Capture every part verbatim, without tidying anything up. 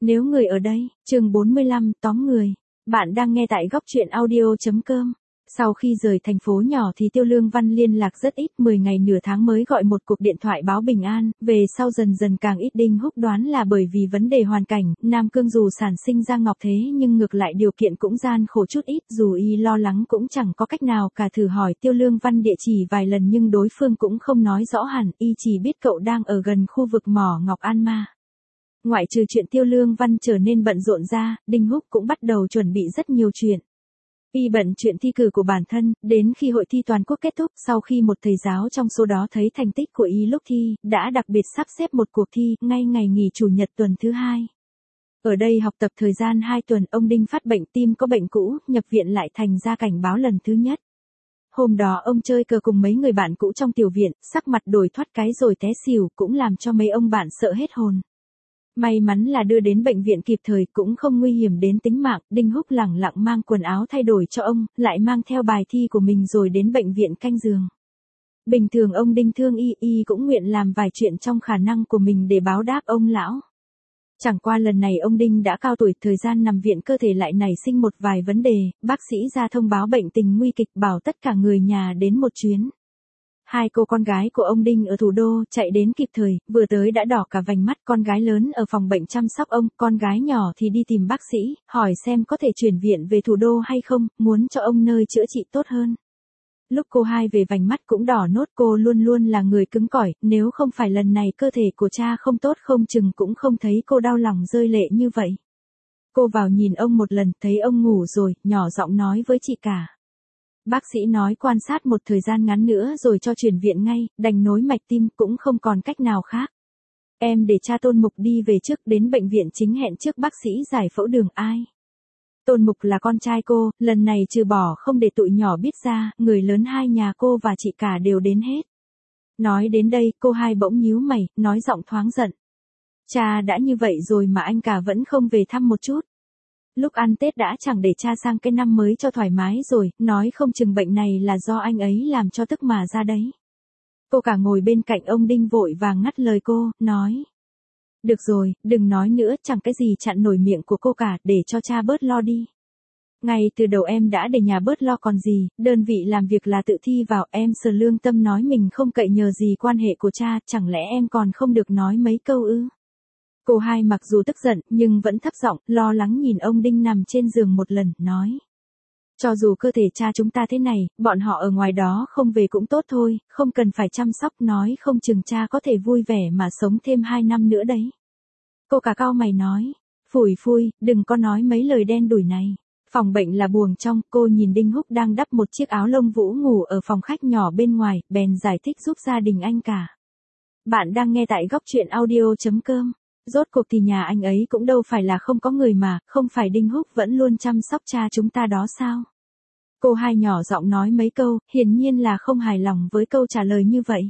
Nếu người ở đây, chương bốn mươi lăm, tóm người. Bạn đang nghe tại góc truyện audio.com. Sau khi rời thành phố nhỏ thì Tiêu Lương Văn liên lạc rất ít, mười ngày nửa tháng mới gọi một cuộc điện thoại báo bình an, về sau dần dần càng ít. Đinh Húc đoán là bởi vì vấn đề hoàn cảnh, Nam Cương dù sản sinh ra Ngọc thế nhưng ngược lại điều kiện cũng gian khổ chút ít, dù y lo lắng cũng chẳng có cách nào cả, thử hỏi Tiêu Lương Văn địa chỉ vài lần nhưng đối phương cũng không nói rõ hẳn, y chỉ biết cậu đang ở gần khu vực mỏ Ngọc An Ma. Ngoại trừ chuyện Tiêu Lương Văn trở nên bận rộn ra, Đinh Húc cũng bắt đầu chuẩn bị rất nhiều chuyện. Y bận chuyện thi cử của bản thân, đến khi hội thi toàn quốc kết thúc, sau khi một thầy giáo trong số đó thấy thành tích của y lúc thi, đã đặc biệt sắp xếp một cuộc thi, ngay ngày nghỉ chủ nhật tuần thứ hai. Ở đây học tập thời gian hai tuần, ông Đinh phát bệnh tim, có bệnh cũ, nhập viện lại thành ra cảnh báo lần thứ nhất. Hôm đó ông chơi cờ cùng mấy người bạn cũ trong tiểu viện, sắc mặt đổi thoát cái rồi té xỉu, cũng làm cho mấy ông bạn sợ hết hồn. May mắn là đưa đến bệnh viện kịp thời, cũng không nguy hiểm đến tính mạng. Đinh Húc lẳng lặng mang quần áo thay đổi cho ông, lại mang theo bài thi của mình rồi đến bệnh viện canh giường. Bình thường ông Đinh thương y, y cũng nguyện làm vài chuyện trong khả năng của mình để báo đáp ông lão. Chẳng qua lần này ông Đinh đã cao tuổi, thời gian nằm viện cơ thể lại nảy sinh một vài vấn đề, bác sĩ ra thông báo bệnh tình nguy kịch, bảo tất cả người nhà đến một chuyến. Hai cô con gái của ông Đinh ở thủ đô chạy đến kịp thời, vừa tới đã đỏ cả vành mắt. Con gái lớn ở phòng bệnh chăm sóc ông, con gái nhỏ thì đi tìm bác sĩ, hỏi xem có thể chuyển viện về thủ đô hay không, muốn cho ông nơi chữa trị tốt hơn. Lúc cô hai về vành mắt cũng đỏ nốt, cô luôn luôn là người cứng cỏi, nếu không phải lần này cơ thể của cha không tốt không chừng cũng không thấy cô đau lòng rơi lệ như vậy. Cô vào nhìn ông một lần, thấy ông ngủ rồi, nhỏ giọng nói với chị cả. Bác sĩ nói quan sát một thời gian ngắn nữa rồi cho chuyển viện ngay, đành nối mạch tim, cũng không còn cách nào khác. Em để cha Tôn Mục đi về trước, đến bệnh viện chính hẹn trước bác sĩ giải phẫu đường ai. Tôn Mục là con trai cô, lần này trừ bỏ không để tụi nhỏ biết ra, người lớn hai nhà cô và chị cả đều đến hết. Nói đến đây, cô hai bỗng nhíu mày, nói giọng thoáng giận. Cha đã như vậy rồi mà anh cả vẫn không về thăm một chút. Lúc ăn Tết đã chẳng để cha sang cái năm mới cho thoải mái rồi, nói không chừng bệnh này là do anh ấy làm cho tức mà ra đấy. Cô cả ngồi bên cạnh ông Đinh vội vàng ngắt lời cô, nói. Được rồi, đừng nói nữa, chẳng cái gì chặn nổi miệng của cô cả, để cho cha bớt lo đi. Ngay từ đầu em đã để nhà bớt lo còn gì, đơn vị làm việc là tự thi vào, em sờ lương tâm nói mình không cậy nhờ gì quan hệ của cha, chẳng lẽ em còn không được nói mấy câu ư? Cô hai mặc dù tức giận, nhưng vẫn thấp giọng, lo lắng nhìn ông Đinh nằm trên giường một lần, nói. Cho dù cơ thể cha chúng ta thế này, bọn họ ở ngoài đó không về cũng tốt thôi, không cần phải chăm sóc, nói không chừng cha có thể vui vẻ mà sống thêm hai năm nữa đấy. Cô cả cau mày nói, phủi phui, đừng có nói mấy lời đen đủi này. Phòng bệnh là buồng trong, cô nhìn Đinh Húc đang đắp một chiếc áo lông vũ ngủ ở phòng khách nhỏ bên ngoài, bèn giải thích giúp gia đình anh cả. Bạn đang nghe tại góc truyện audio.com. Rốt cuộc thì nhà anh ấy cũng đâu phải là không có người mà, không phải Đinh Húc vẫn luôn chăm sóc cha chúng ta đó sao? Cô hai nhỏ giọng nói mấy câu, hiển nhiên là không hài lòng với câu trả lời như vậy.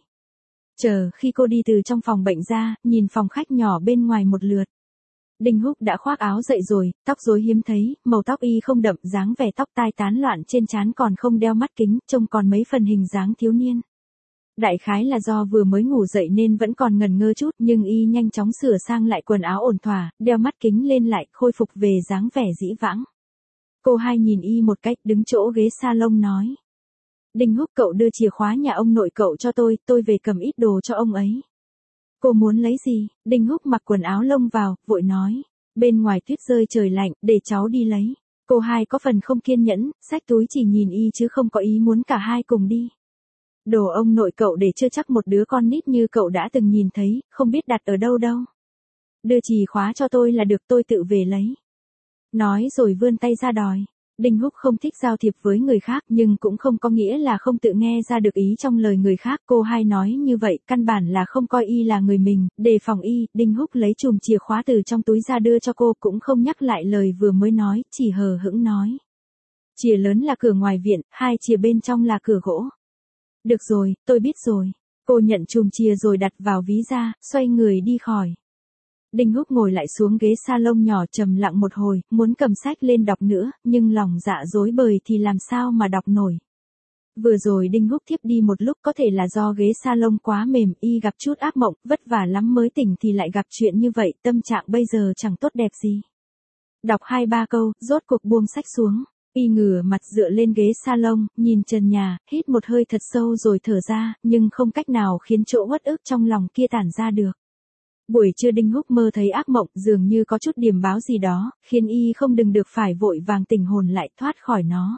Chờ khi cô đi từ trong phòng bệnh ra, nhìn phòng khách nhỏ bên ngoài một lượt. Đinh Húc đã khoác áo dậy rồi, tóc rối hiếm thấy, màu tóc y không đậm, dáng vẻ tóc tai tán loạn trên trán, còn không đeo mắt kính, trông còn mấy phần hình dáng thiếu niên. Đại khái là do vừa mới ngủ dậy nên vẫn còn ngần ngơ chút, nhưng y nhanh chóng sửa sang lại quần áo ổn thỏa, đeo mắt kính lên lại, khôi phục về dáng vẻ dĩ vãng. Cô hai nhìn y một cách, đứng chỗ ghế salon nói. Đinh Húc, cậu đưa chìa khóa nhà ông nội cậu cho tôi, tôi về cầm ít đồ cho ông ấy. Cô muốn lấy gì? Đinh Húc mặc quần áo lông vào, vội nói. Bên ngoài tuyết rơi trời lạnh, để cháu đi lấy. Cô hai có phần không kiên nhẫn, xách túi chỉ nhìn y chứ không có ý muốn cả hai cùng đi. Đồ ông nội cậu để chưa chắc một đứa con nít như cậu đã từng nhìn thấy, không biết đặt ở đâu đâu. Đưa chìa khóa cho tôi là được, tôi tự về lấy. Nói rồi vươn tay ra đòi. Đinh Húc không thích giao thiệp với người khác, nhưng cũng không có nghĩa là không tự nghe ra được ý trong lời người khác. Cô hai nói như vậy, căn bản là không coi y là người mình, đề phòng y. Đinh Húc lấy chùm chìa khóa từ trong túi ra đưa cho cô, cũng không nhắc lại lời vừa mới nói, chỉ hờ hững nói. Chìa lớn là cửa ngoài viện, hai chìa bên trong là cửa gỗ. Được rồi, tôi biết rồi. Cô nhận chùm chìa rồi đặt vào ví ra, xoay người đi khỏi. Đinh Húc ngồi lại xuống ghế salon nhỏ, trầm lặng một hồi, muốn cầm sách lên đọc nữa, nhưng lòng dạ rối bời thì làm sao mà đọc nổi. Vừa rồi Đinh Húc thiếp đi một lúc có thể là do ghế salon quá mềm, y gặp chút ác mộng, vất vả lắm mới tỉnh thì lại gặp chuyện như vậy, tâm trạng bây giờ chẳng tốt đẹp gì. Đọc hai ba câu, rốt cuộc buông sách xuống. Y ngửa mặt dựa lên ghế salon, nhìn trần nhà, hít một hơi thật sâu rồi thở ra, nhưng không cách nào khiến chỗ uất ức trong lòng kia tản ra được. Buổi trưa Đinh Húc mơ thấy ác mộng, dường như có chút điềm báo gì đó, khiến y không đừng được phải vội vàng tỉnh hồn lại thoát khỏi nó.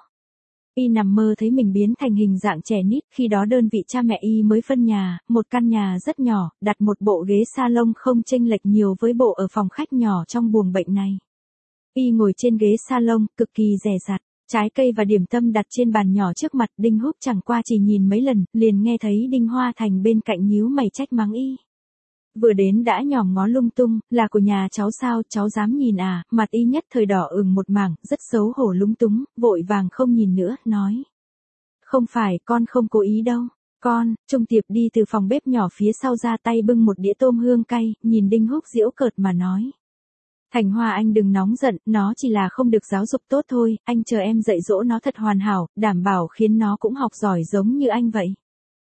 Y nằm mơ thấy mình biến thành hình dạng trẻ nít, khi đó đơn vị cha mẹ y mới phân nhà, một căn nhà rất nhỏ, đặt một bộ ghế salon không chênh lệch nhiều với bộ ở phòng khách nhỏ trong buồng bệnh này. Y ngồi trên ghế salon, cực kỳ dè dặt, trái cây và điểm tâm đặt trên bàn nhỏ trước mặt, Đinh Húc chẳng qua chỉ nhìn mấy lần, liền nghe thấy Đinh Hoa Thành bên cạnh nhíu mày trách mắng y. Vừa đến đã nhòm ngó lung tung, là của nhà cháu sao, cháu dám nhìn à, mặt y nhất thời đỏ ửng một mảng, rất xấu hổ lúng túng, vội vàng không nhìn nữa, nói. Không phải, con không cố ý đâu. Con, Trung Tiệp đi từ phòng bếp nhỏ phía sau ra tay bưng một đĩa tôm hương cay, nhìn Đinh Húc giễu cợt mà nói. Thành Hoa anh đừng nóng giận, nó chỉ là không được giáo dục tốt thôi, anh chờ em dạy dỗ nó thật hoàn hảo, đảm bảo khiến nó cũng học giỏi giống như anh vậy.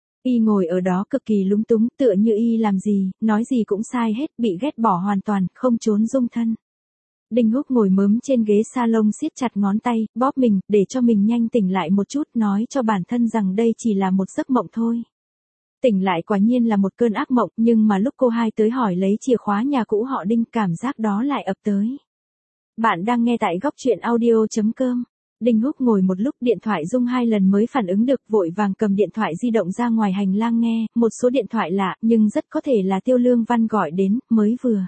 Y ngồi ở đó cực kỳ lúng túng, tựa như y làm gì, nói gì cũng sai hết, bị ghét bỏ hoàn toàn, không trốn dung thân. Đinh Húc ngồi mớm trên ghế salon siết chặt ngón tay, bóp mình, để cho mình nhanh tỉnh lại một chút, nói cho bản thân rằng đây chỉ là một giấc mộng thôi. Tỉnh lại quả nhiên là một cơn ác mộng, nhưng mà lúc cô hai tới hỏi lấy chìa khóa nhà cũ họ Đinh, cảm giác đó lại ập tới. Bạn đang nghe tại góc truyện audio chấm com. Đinh Húc ngồi một lúc, điện thoại rung hai lần mới phản ứng được, vội vàng cầm điện thoại di động ra ngoài hành lang nghe, một số điện thoại lạ, nhưng rất có thể là Tiêu Lương Văn gọi đến, mới vừa.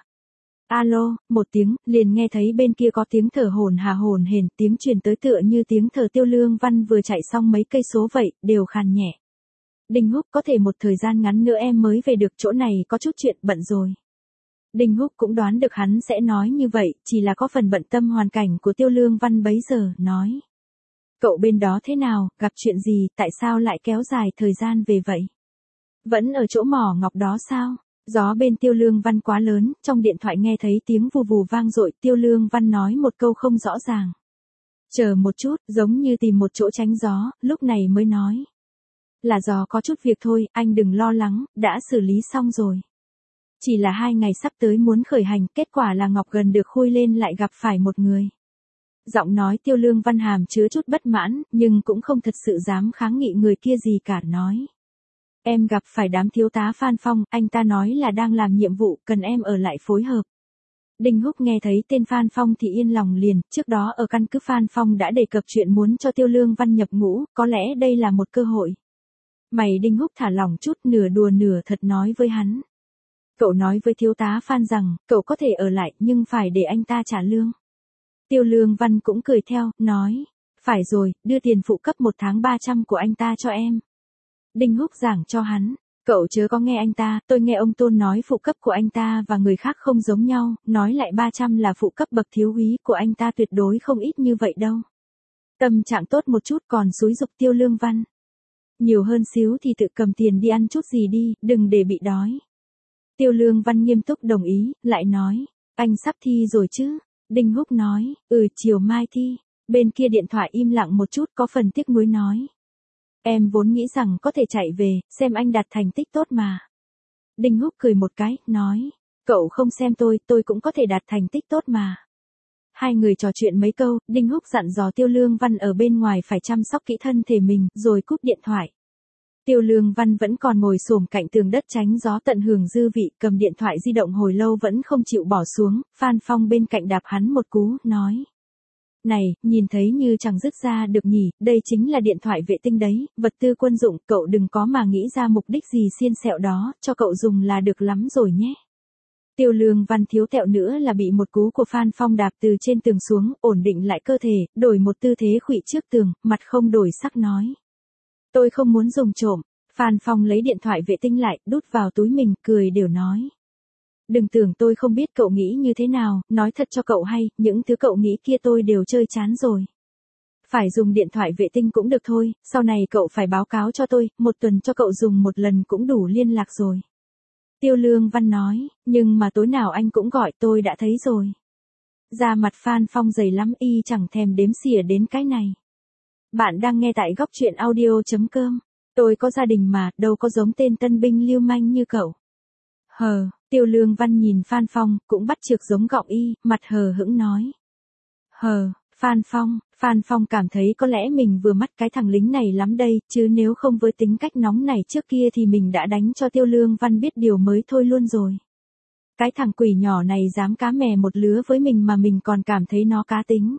Alo, một tiếng, liền nghe thấy bên kia có tiếng thở hổn hà hổn hển, tiếng truyền tới tựa như tiếng thở Tiêu Lương Văn vừa chạy xong mấy cây số vậy, đều khàn nhẹ. Đinh Húc, có thể một thời gian ngắn nữa em mới về được, chỗ này có chút chuyện bận rồi. Đinh Húc cũng đoán được hắn sẽ nói như vậy, chỉ là có phần bận tâm hoàn cảnh của Tiêu Lương Văn bấy giờ, nói. Cậu bên đó thế nào, gặp chuyện gì, tại sao lại kéo dài thời gian về vậy? Vẫn ở chỗ mỏ ngọc đó sao? Gió bên Tiêu Lương Văn quá lớn, trong điện thoại nghe thấy tiếng vù vù vang dội, Tiêu Lương Văn nói một câu không rõ ràng. Chờ một chút, giống như tìm một chỗ tránh gió, lúc này mới nói. Là do có chút việc thôi, anh đừng lo lắng, đã xử lý xong rồi. Chỉ là hai ngày sắp tới muốn khởi hành, kết quả là Ngọc gần được khui lên lại gặp phải một người. Giọng nói Tiêu Lương Văn hàm chứa chút bất mãn, nhưng cũng không thật sự dám kháng nghị người kia gì cả, nói. Em gặp phải đám thiếu tá Phan Phong, anh ta nói là đang làm nhiệm vụ, cần em ở lại phối hợp. Đinh Húc nghe thấy tên Phan Phong thì yên lòng liền, trước đó ở căn cứ Phan Phong đã đề cập chuyện muốn cho Tiêu Lương Văn nhập ngũ, có lẽ đây là một cơ hội. Mày Đinh Húc thả lỏng chút, nửa đùa nửa thật nói với hắn. Cậu nói với thiếu tá Phan rằng, cậu có thể ở lại, nhưng phải để anh ta trả lương. Tiêu Lương Văn cũng cười theo, nói, phải rồi, đưa tiền phụ cấp một tháng ba trăm của anh ta cho em. Đinh Húc giảng cho hắn, cậu chớ có nghe anh ta, tôi nghe ông Tôn nói phụ cấp của anh ta và người khác không giống nhau, nói lại ba trăm là phụ cấp bậc thiếu úy của anh ta tuyệt đối không ít như vậy đâu. Tâm trạng tốt một chút còn xúi giục Tiêu Lương Văn. Nhiều hơn xíu thì tự cầm tiền đi ăn chút gì đi, đừng để bị đói. Tiêu Lương Văn nghiêm túc đồng ý, lại nói, anh sắp thi rồi chứ? Đinh Húc nói, ừ chiều mai thi. Bên kia điện thoại im lặng một chút, có phần tiếc nuối nói. Em vốn nghĩ rằng có thể chạy về, xem anh đạt thành tích tốt mà. Đinh Húc cười một cái, nói, cậu không xem tôi, tôi cũng có thể đạt thành tích tốt mà. Hai người trò chuyện mấy câu, Đinh Húc dặn dò Tiêu Lương Văn ở bên ngoài phải chăm sóc kỹ thân thể mình, rồi cúp điện thoại. Tiêu Lương Văn vẫn còn ngồi xổm cạnh tường đất tránh gió tận hưởng dư vị, cầm điện thoại di động hồi lâu vẫn không chịu bỏ xuống, Phan Phong bên cạnh đạp hắn một cú, nói. Này, nhìn thấy như chẳng dứt ra được nhỉ, đây chính là điện thoại vệ tinh đấy, vật tư quân dụng, cậu đừng có mà nghĩ ra mục đích gì xiên xẹo đó, cho cậu dùng là được lắm rồi nhé. Tiêu Lương Văn thiếu tẹo nữa là bị một cú của Phan Phong đạp từ trên tường xuống, ổn định lại cơ thể, đổi một tư thế khuỵu trước tường, mặt không đổi sắc nói. Tôi không muốn dùng trộm. Phan Phong lấy điện thoại vệ tinh lại, đút vào túi mình, cười đều nói. Đừng tưởng tôi không biết cậu nghĩ như thế nào, nói thật cho cậu hay, những thứ cậu nghĩ kia tôi đều chơi chán rồi. Phải dùng điện thoại vệ tinh cũng được thôi, sau này cậu phải báo cáo cho tôi, một tuần cho cậu dùng một lần cũng đủ liên lạc rồi. Tiêu Lương Văn nói, nhưng mà tối nào anh cũng gọi, tôi đã thấy rồi. Da mặt Phan Phong dày lắm, y chẳng thèm đếm xỉa đến cái này. Bạn đang nghe tại góc truyện audio.com. Tôi có gia đình mà, đâu có giống tên tân binh lưu manh như cậu. Hờ, Tiêu Lương Văn nhìn Phan Phong, cũng bắt chước giống gọng y, mặt hờ hững nói. Hờ, Phan Phong, Phan Phong cảm thấy có lẽ mình vừa mắt cái thằng lính này lắm đây, chứ nếu không với tính cách nóng này trước kia thì mình đã đánh cho Tiêu Lương Văn biết điều mới thôi luôn rồi. Cái thằng quỷ nhỏ này dám cá mè một lứa với mình mà mình còn cảm thấy nó cá tính.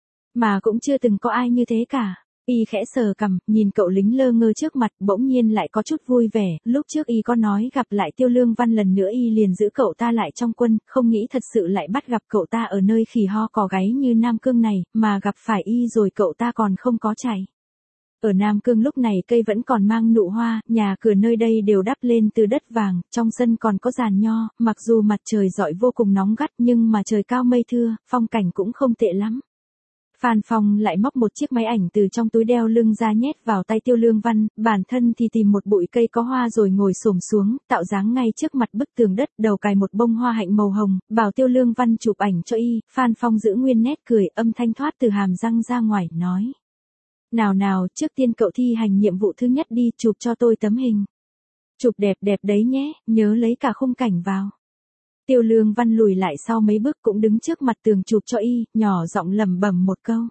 Mà cũng chưa từng có ai như thế cả. Y khẽ sờ cằm, nhìn cậu lính lơ ngơ trước mặt, bỗng nhiên lại có chút vui vẻ, lúc trước Y có nói gặp lại Tiêu Lương Văn lần nữa Y liền giữ cậu ta lại trong quân, không nghĩ thật sự lại bắt gặp cậu ta ở nơi khỉ ho cò gáy như Nam Cương này, mà gặp phải Y rồi cậu ta còn không có chạy. Ở Nam Cương lúc này cây vẫn còn mang nụ hoa, nhà cửa nơi đây đều đắp lên từ đất vàng, trong sân còn có giàn nho, mặc dù mặt trời rọi vô cùng nóng gắt nhưng mà trời cao mây thưa, phong cảnh cũng không tệ lắm. Phan Phong lại móc một chiếc máy ảnh từ trong túi đeo lưng ra nhét vào tay Tiêu Lương Văn, bản thân thì tìm một bụi cây có hoa rồi ngồi xổm xuống, tạo dáng ngay trước mặt bức tường đất, đầu cài một bông hoa hạnh màu hồng, bảo Tiêu Lương Văn chụp ảnh cho Y. Phan Phong giữ nguyên nét cười, âm thanh thoát từ hàm răng ra ngoài, nói. Nào nào, trước tiên cậu thi hành nhiệm vụ thứ nhất đi, chụp cho tôi tấm hình. Chụp đẹp đẹp đấy nhé, nhớ lấy cả khung cảnh vào. Tiêu Lương Văn lùi lại sau mấy bước cũng đứng trước mặt tường chụp cho Y, nhỏ giọng lẩm bẩm một câu.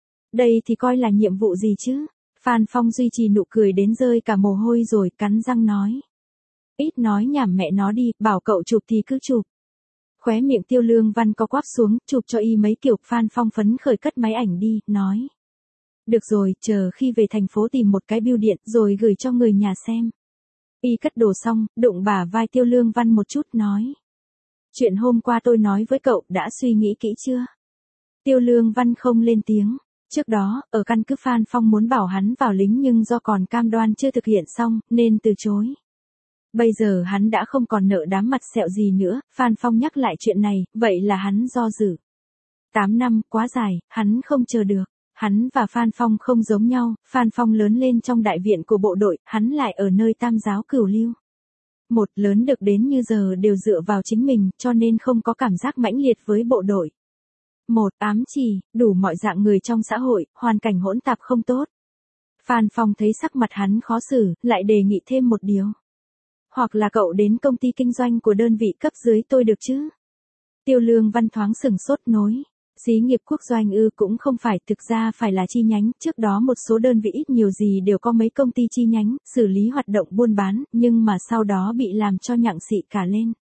Đây thì coi là nhiệm vụ gì chứ? Phan Phong duy trì nụ cười đến rơi cả mồ hôi rồi cắn răng nói. Ít nói nhảm mẹ nó đi, bảo cậu chụp thì cứ chụp. Khóe miệng Tiêu Lương Văn có quắp xuống, chụp cho Y mấy kiểu. Phan Phong phấn khởi cất máy ảnh đi, nói. Được rồi, chờ khi về thành phố tìm một cái bưu điện rồi gửi cho người nhà xem. Y cất đồ xong, đụng bả vai Tiêu Lương Văn một chút, nói. Chuyện hôm qua tôi nói với cậu đã suy nghĩ kỹ chưa? Tiêu Lương Văn không lên tiếng. Trước đó, ở căn cứ Phan Phong muốn bảo hắn vào lính nhưng do còn cam đoan chưa thực hiện xong, nên từ chối. Bây giờ hắn đã không còn nợ đám mặt sẹo gì nữa, Phan Phong nhắc lại chuyện này, vậy là hắn do dự. Tám năm, quá dài, hắn không chờ được. Hắn và Phan Phong không giống nhau, Phan Phong lớn lên trong đại viện của bộ đội, hắn lại ở nơi tam giáo cửu lưu. Một lớn được đến như giờ đều dựa vào chính mình, cho nên không có cảm giác mãnh liệt với bộ đội. Một ám chỉ, đủ mọi dạng người trong xã hội, hoàn cảnh hỗn tạp không tốt. Phan Phong thấy sắc mặt hắn khó xử, lại đề nghị thêm một điều. Hoặc là cậu đến công ty kinh doanh của đơn vị cấp dưới tôi được chứ? Tiêu Lương Văn thoáng sừng sốt nối. Xí nghiệp quốc doanh ư? Cũng không phải, thực ra phải là chi nhánh, trước đó một số đơn vị ít nhiều gì đều có mấy công ty chi nhánh, xử lý hoạt động buôn bán, nhưng mà sau đó bị làm cho nhặng xị cả lên.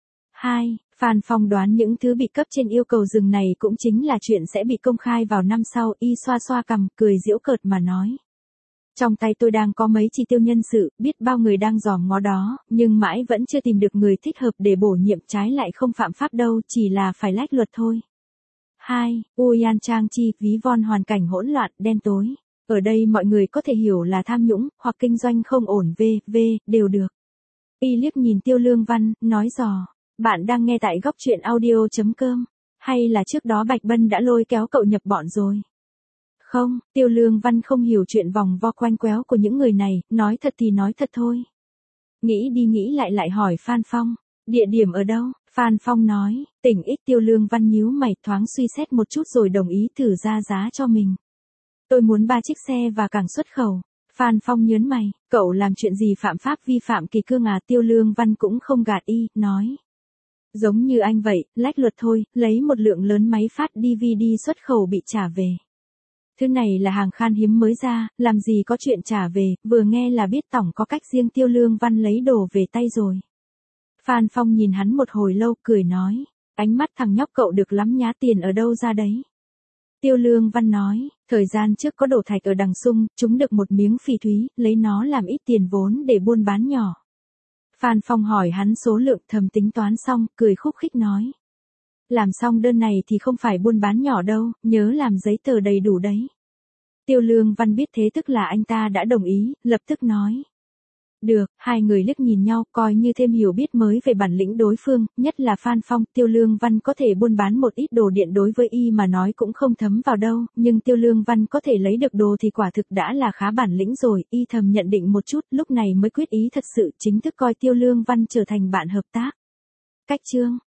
Hai, Phan Phong đoán những thứ bị cấp trên yêu cầu dừng này cũng chính là chuyện sẽ bị công khai vào năm sau. Y xoa xoa cằm, cười giễu cợt mà nói. Trong tay tôi đang có mấy chi tiêu nhân sự, biết bao người đang dòm ngó đó, nhưng mãi vẫn chưa tìm được người thích hợp để bổ nhiệm, trái lại không phạm pháp đâu, chỉ là phải lách luật thôi. Hai, Uyan Trang Chi, ví von hoàn cảnh hỗn loạn, đen tối. Ở đây mọi người có thể hiểu là tham nhũng, hoặc kinh doanh không ổn, vân vân đều được. Y liếc nhìn Tiêu Lương Văn, nói dò. Bạn đang nghe tại góc truyện audio.com. Hay là trước đó Bạch Bân đã lôi kéo cậu nhập bọn rồi? Không, Tiêu Lương Văn không hiểu chuyện vòng vo quanh quéo của những người này, nói thật thì nói thật thôi. Nghĩ đi nghĩ lại lại hỏi Phan Phong. Địa điểm ở đâu? Phan Phong nói, tỉnh X. Tiêu Lương Văn nhíu mày, thoáng suy xét một chút rồi đồng ý thử ra giá cho mình. Tôi muốn ba chiếc xe và cảng xuất khẩu. Phan Phong nhớn mày, cậu làm chuyện gì phạm pháp vi phạm kỷ cương à? Tiêu Lương Văn cũng không gạt Y, nói. Giống như anh vậy, lách luật thôi, lấy một lượng lớn máy phát đê vê đê xuất khẩu bị trả về. Thứ này là hàng khan hiếm mới ra, làm gì có chuyện trả về, vừa nghe là biết tổng có cách riêng. Tiêu Lương Văn lấy đồ về tay rồi. Phan Phong nhìn hắn một hồi lâu, cười nói, ánh mắt thằng nhóc cậu được lắm nhá, tiền ở đâu ra đấy? Tiêu Lương Văn nói, thời gian trước có đổ thạch ở Đằng Sung, chúng được một miếng phỉ thúy, lấy nó làm ít tiền vốn để buôn bán nhỏ. Phan Phong hỏi hắn số lượng, thầm tính toán xong, cười khúc khích nói. Làm xong đơn này thì không phải buôn bán nhỏ đâu, nhớ làm giấy tờ đầy đủ đấy. Tiêu Lương Văn biết thế tức là anh ta đã đồng ý, lập tức nói. Được, hai người liếc nhìn nhau, coi như thêm hiểu biết mới về bản lĩnh đối phương, nhất là Phan Phong. Tiêu Lương Văn có thể buôn bán một ít đồ điện đối với Y mà nói cũng không thấm vào đâu, nhưng Tiêu Lương Văn có thể lấy được đồ thì quả thực đã là khá bản lĩnh rồi. Y thầm nhận định một chút, lúc này mới quyết ý thật sự, chính thức coi Tiêu Lương Văn trở thành bạn hợp tác. Cách chương